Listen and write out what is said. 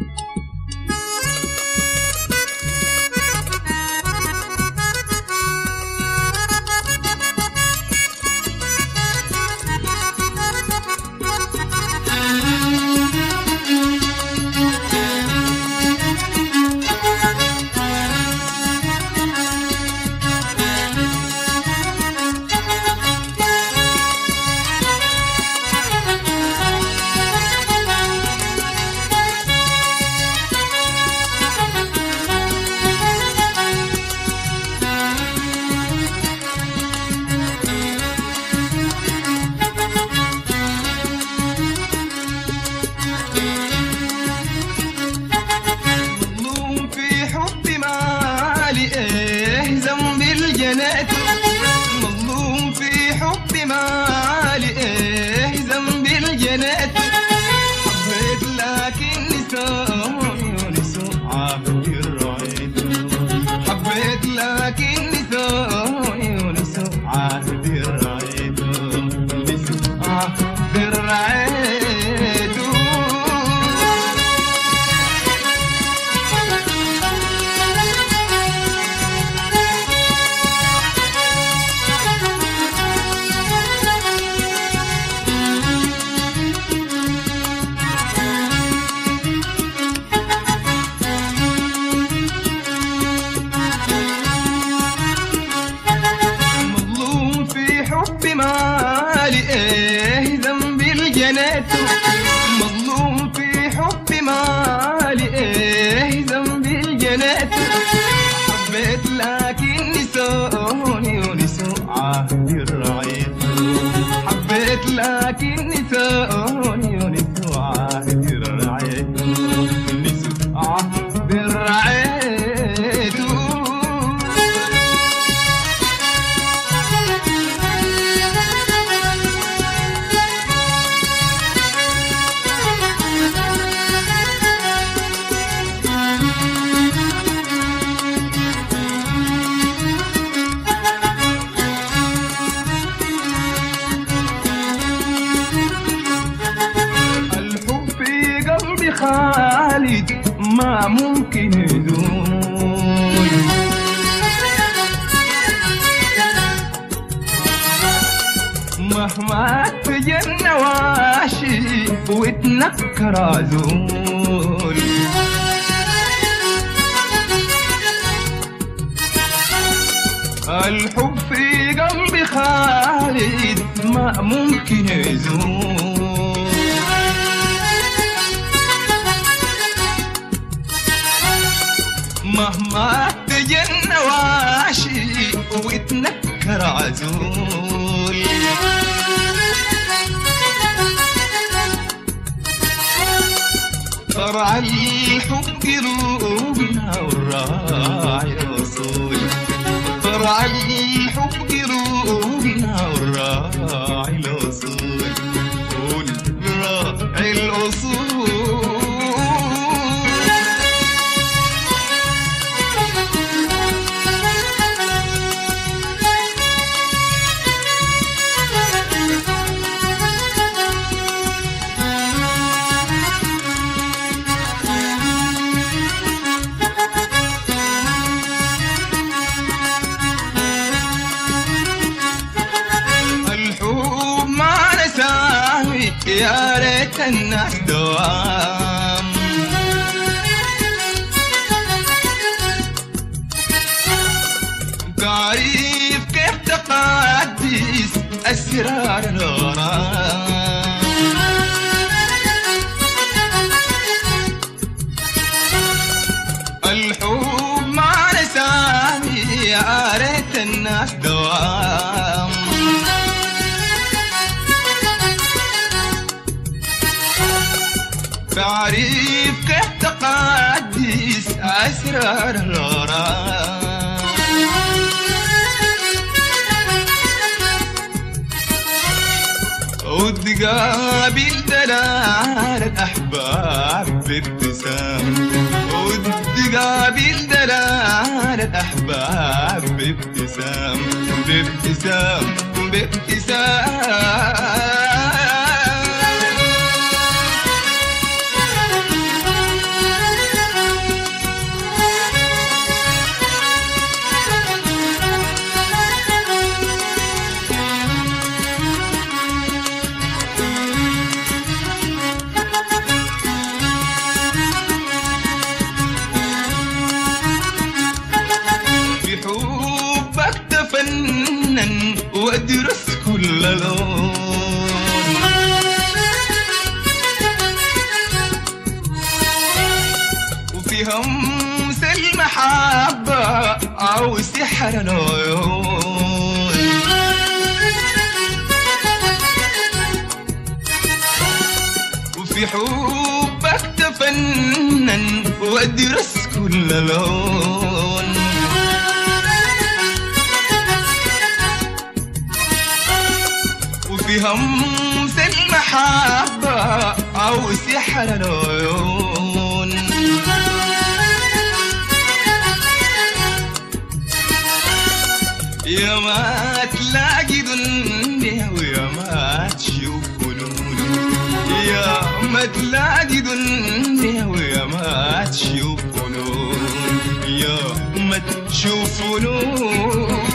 مظلوم في حب مالي ايه ذنب الجنات حبيت لكن نسوا عافير رعيته حبيت لكن نسوا عافير رعيته نسوا عافير رعيته مالي ايه ذنب الجنات مظلوم في حب مالي ايه ذنب الجنات حبيت لكن نسوني ونسوا عافير رعيته حبيت لكن نسوني ونسوا عافير رعيته نسوا عافير رعيته خالد ما ممكن يدوم مهما تجن واشي وتنكر عزول الحب في قلبي خالد ما ممكن يزول مهما تجن واشي وتنكر عزول فرع الحب قلوبنا والراعي الأصول فرع الحب قلوبنا والراعي الأصول والراعي الأصول يا ريت الناس دوام تعرف كيف تقدس أسرار الغرام الحب ما نساني يا ريت الناس دوام تعرف كيف تقدس أسرار الغرام وتقابل دلال الأحباب بابتسام وتقابل دلال الأحباب بابتسام بابتسام بابتسام وفي همس المحبة أو سحر العيون. وفي حبك تفنن وأدرس كل لون. وفي همس المحبة أو سحر العيون. يا ما تلاقي دنيا ويا ما تشوف فنون. يا ما تلاقي دنيا ويا ما تشوف فنون. يا ما تشوف فنون.